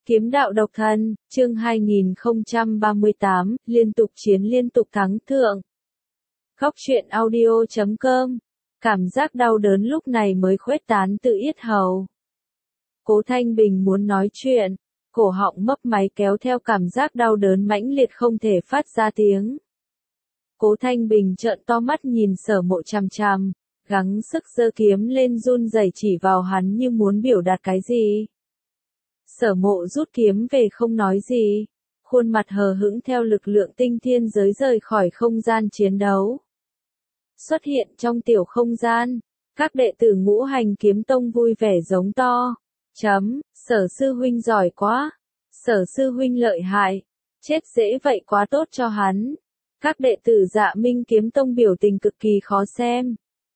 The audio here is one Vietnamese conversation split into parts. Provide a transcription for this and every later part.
Kiếm đạo độc thân, chương 2038, liên tục chiến liên tục thắng thượng. Góc truyện audio.com. Cảm giác đau đớn lúc này mới khuếch tán từ yết hầu. Cố Thanh Bình muốn nói chuyện, cổ họng mấp máy kéo theo cảm giác đau đớn mãnh liệt không thể phát ra tiếng. Cố Thanh Bình trợn to mắt nhìn Sở Mộ chằm chằm, gắng sức giơ kiếm lên run rẩy chỉ vào hắn như muốn biểu đạt cái gì. Sở Mộ rút kiếm về không nói gì, khuôn mặt hờ hững theo lực lượng tinh thiên giới rời khỏi không gian chiến đấu. Xuất hiện trong tiểu không gian, các đệ tử Ngũ Hành Kiếm Tông vui vẻ giống to. Sở sư huynh giỏi quá, Sở sư huynh lợi hại, chết dễ vậy quá tốt cho hắn. Các đệ tử Dạ Minh Kiếm Tông biểu tình cực kỳ khó xem.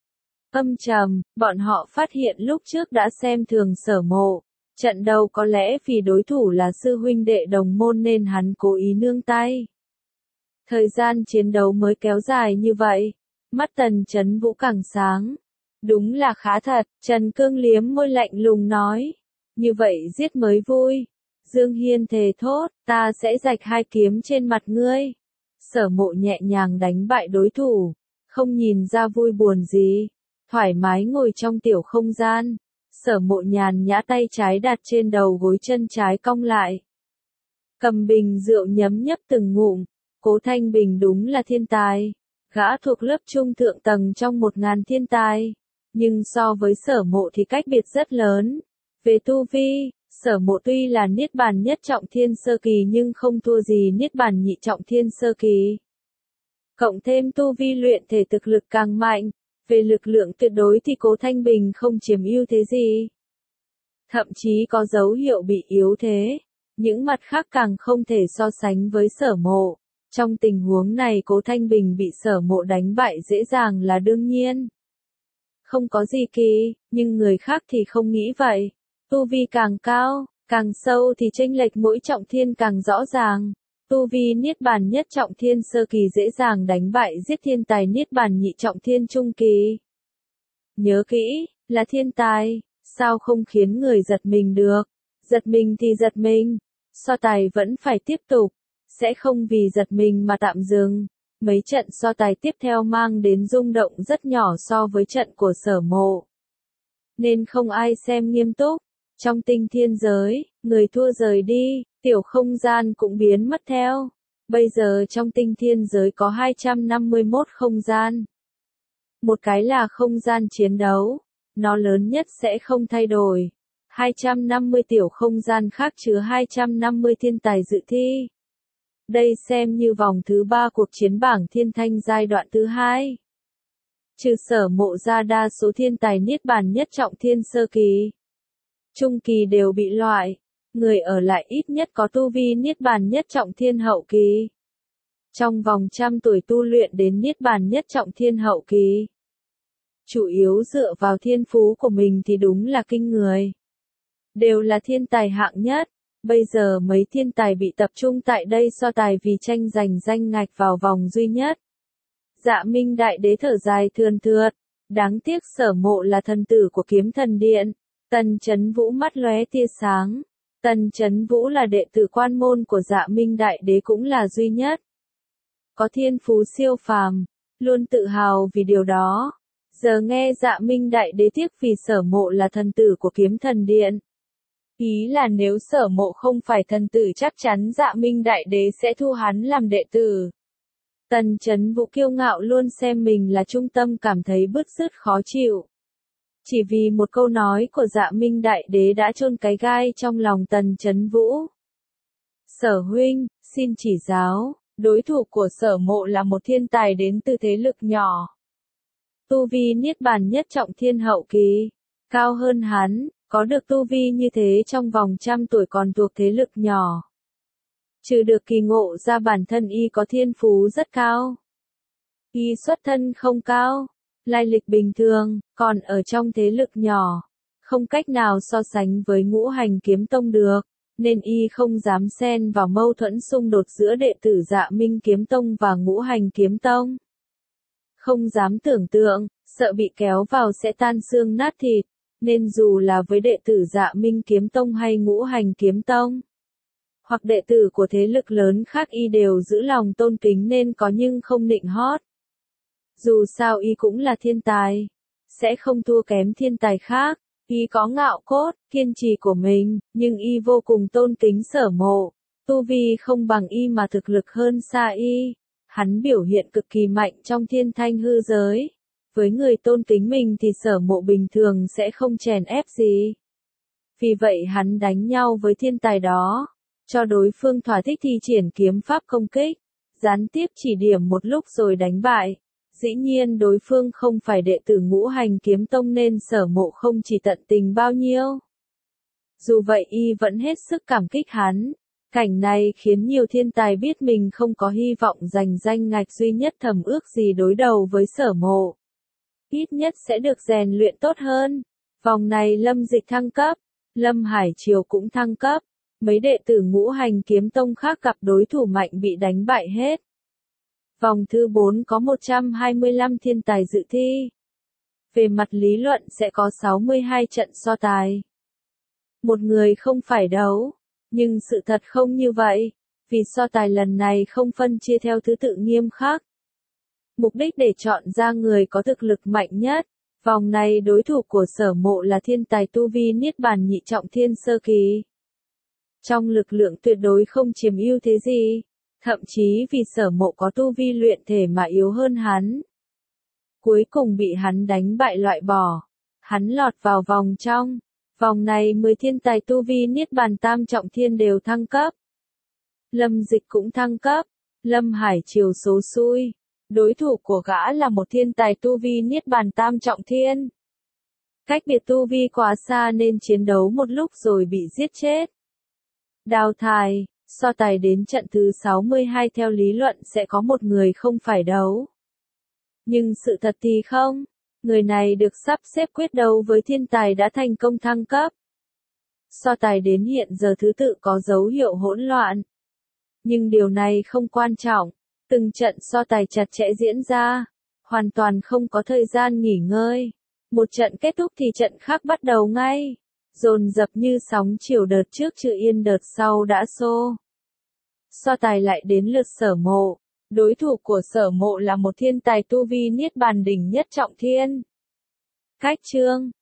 Âm trầm, bọn họ phát hiện lúc trước đã xem thường Sở Mộ. Trận đầu có lẽ vì đối thủ là sư huynh đệ đồng môn nên hắn cố ý nương tay. Thời gian chiến đấu mới kéo dài như vậy, mắt Tần Chấn Vũ càng sáng. Đúng là khá thật, Trần Cương liếm môi lạnh lùng nói. Như vậy giết mới vui. Dương Hiên thề thốt, ta sẽ rạch hai kiếm trên mặt ngươi. Sở Mộ nhẹ nhàng đánh bại đối thủ, không nhìn ra vui buồn gì. Thoải mái ngồi trong tiểu không gian. Sở Mộ nhàn nhã tay trái đặt trên đầu gối chân trái cong lại. Cầm bình rượu nhấm nhấp từng ngụm. Cố Thanh Bình đúng là thiên tài. Gã thuộc lớp trung thượng tầng trong 1000 thiên tài. Nhưng so với Sở Mộ thì cách biệt rất lớn. Về tu vi, Sở Mộ tuy là niết bàn nhất trọng thiên sơ kỳ nhưng không thua gì niết bàn nhị trọng thiên sơ kỳ. Cộng thêm tu vi luyện thể thực lực càng mạnh. Về lực lượng tuyệt đối thì Cố Thanh Bình không chiếm ưu thế gì. Thậm chí có dấu hiệu bị yếu thế. Những mặt khác càng không thể so sánh với Sở Mộ. Trong tình huống này Cố Thanh Bình bị Sở Mộ đánh bại dễ dàng là đương nhiên. Không có gì kỳ, nhưng người khác thì không nghĩ vậy. Tu vi càng cao, càng sâu thì chênh lệch mỗi trọng thiên càng rõ ràng. Tu vi niết bàn nhất trọng thiên sơ kỳ dễ dàng đánh bại giết thiên tài niết bàn nhị trọng thiên trung kỳ. Nhớ kỹ, là thiên tài, sao không khiến người giật mình được? Giật mình thì giật mình, so tài vẫn phải tiếp tục, sẽ không vì giật mình mà tạm dừng. Mấy trận so tài tiếp theo mang đến rung động rất nhỏ so với trận của Sở Mộ. Nên không ai xem nghiêm túc. Trong tinh thiên giới, người thua rời đi, tiểu không gian cũng biến mất theo. Bây giờ trong tinh thiên giới có 251 không gian. Một cái là không gian chiến đấu, nó lớn nhất sẽ không thay đổi. 250 tiểu không gian khác chứa 250 thiên tài dự thi. Đây xem như vòng thứ 3 cuộc chiến bảng thiên thanh giai đoạn thứ 2. Trừ Sở Mộ ra đa số thiên tài niết bàn nhất trọng thiên sơ kỳ. Trung kỳ đều bị loại, người ở lại ít nhất có tu vi niết bàn nhất trọng thiên hậu kỳ. Trong vòng 100 tuổi tu luyện đến niết bàn nhất trọng thiên hậu kỳ. Chủ yếu dựa vào thiên phú của mình thì đúng là kinh người. Đều là thiên tài hạng nhất, bây giờ mấy thiên tài bị tập trung tại đây so tài vì tranh giành danh ngạch vào vòng duy nhất. Dạ Minh Đại Đế thở dài thườn thượt, đáng tiếc Sở Mộ là thần tử của Kiếm Thần Điện. Tần Chấn Vũ mắt lóe tia sáng. Tần Chấn Vũ là đệ tử quan môn của Dạ Minh Đại Đế cũng là duy nhất. Có thiên phú siêu phàm, luôn tự hào vì điều đó. Giờ nghe Dạ Minh Đại Đế tiếc vì Sở Mộ là thần tử của Kiếm Thần Điện. Ý là nếu Sở Mộ không phải thần tử chắc chắn Dạ Minh Đại Đế sẽ thu hắn làm đệ tử. Tần Chấn Vũ kiêu ngạo luôn xem mình là trung tâm cảm thấy bứt rứt khó chịu. Chỉ vì một câu nói của Dạ Minh Đại Đế đã chôn cái gai trong lòng Tần Chấn Vũ. Sở huynh, xin chỉ giáo, đối thủ của Sở Mộ là một thiên tài đến từ thế lực nhỏ. Tu vi niết bàn nhất trọng thiên hậu kỳ, cao hơn hắn, có được tu vi như thế trong vòng 100 tuổi còn thuộc thế lực nhỏ. Trừ được kỳ ngộ ra bản thân y có thiên phú rất cao. Y xuất thân không cao. Lai lịch bình thường, còn ở trong thế lực nhỏ, không cách nào so sánh với Ngũ Hành Kiếm Tông được, nên y không dám xen vào mâu thuẫn xung đột giữa đệ tử Dạ Minh Kiếm Tông và Ngũ Hành Kiếm Tông. Không dám tưởng tượng, sợ bị kéo vào sẽ tan xương nát thịt, nên dù là với đệ tử Dạ Minh Kiếm Tông hay Ngũ Hành Kiếm Tông, hoặc đệ tử của thế lực lớn khác y đều giữ lòng tôn kính nên có nhưng không nịnh hót. Dù sao y cũng là thiên tài, sẽ không thua kém thiên tài khác. Y có ngạo cốt, kiên trì của mình, nhưng y vô cùng tôn kính Sở Mộ. Tu vi không bằng y mà thực lực hơn xa y. Hắn biểu hiện cực kỳ mạnh trong thiên thanh hư giới. Với người tôn kính mình thì Sở Mộ bình thường sẽ không chèn ép gì. Vì vậy hắn đánh nhau với thiên tài đó, cho đối phương thỏa thích thi triển kiếm pháp công kích, gián tiếp chỉ điểm một lúc rồi đánh bại. Dĩ nhiên đối phương không phải đệ tử Ngũ Hành Kiếm Tông nên Sở Mộ không chỉ tận tình bao nhiêu. Dù vậy y vẫn hết sức cảm kích hắn. Cảnh này khiến nhiều thiên tài biết mình không có hy vọng giành danh ngạch duy nhất thầm ước gì đối đầu với Sở Mộ. Ít nhất sẽ được rèn luyện tốt hơn. Vòng này Lâm Dịch thăng cấp, Lâm Hải Triều cũng thăng cấp. Mấy đệ tử Ngũ Hành Kiếm Tông khác gặp đối thủ mạnh bị đánh bại hết. Vòng thứ 4 có 125 thiên tài dự thi. Về mặt lý luận sẽ có 62 trận so tài. Một người không phải đấu, nhưng sự thật không như vậy, vì so tài lần này không phân chia theo thứ tự nghiêm khắc. Mục đích để chọn ra người có thực lực mạnh nhất. Vòng này đối thủ của Sở Mộ là thiên tài tu vi Niết Bàn nhị trọng thiên sơ kỳ. Trong lực lượng tuyệt đối không chiếm ưu thế gì. Thậm chí vì Sở Mộ có tu vi luyện thể mà yếu hơn hắn. Cuối cùng bị hắn đánh bại loại bỏ. Hắn lọt vào vòng trong. Vòng này 10 thiên tài tu vi Niết Bàn tam trọng thiên đều thăng cấp. Lâm Dịch cũng thăng cấp. Lâm Hải Triều số xui. Đối thủ của gã là một thiên tài tu vi Niết Bàn tam trọng thiên. Cách biệt tu vi quá xa nên chiến đấu một lúc rồi bị giết chết. Đào thải. So tài đến trận thứ 62 theo lý luận sẽ có một người không phải đấu. Nhưng sự thật thì không. Người này được sắp xếp quyết đấu với thiên tài đã thành công thăng cấp. So tài đến hiện giờ thứ tự có dấu hiệu hỗn loạn. Nhưng điều này không quan trọng. Từng trận so tài chặt chẽ diễn ra. Hoàn toàn không có thời gian nghỉ ngơi. Một trận kết thúc thì trận khác bắt đầu ngay. Dồn dập như sóng chiều, đợt trước chưa yên đợt sau đã xô. So tài lại đến lượt Sở Mộ. Đối thủ của Sở Mộ là một thiên tài tu vi Niết Bàn đỉnh nhất trọng thiên. Cách chương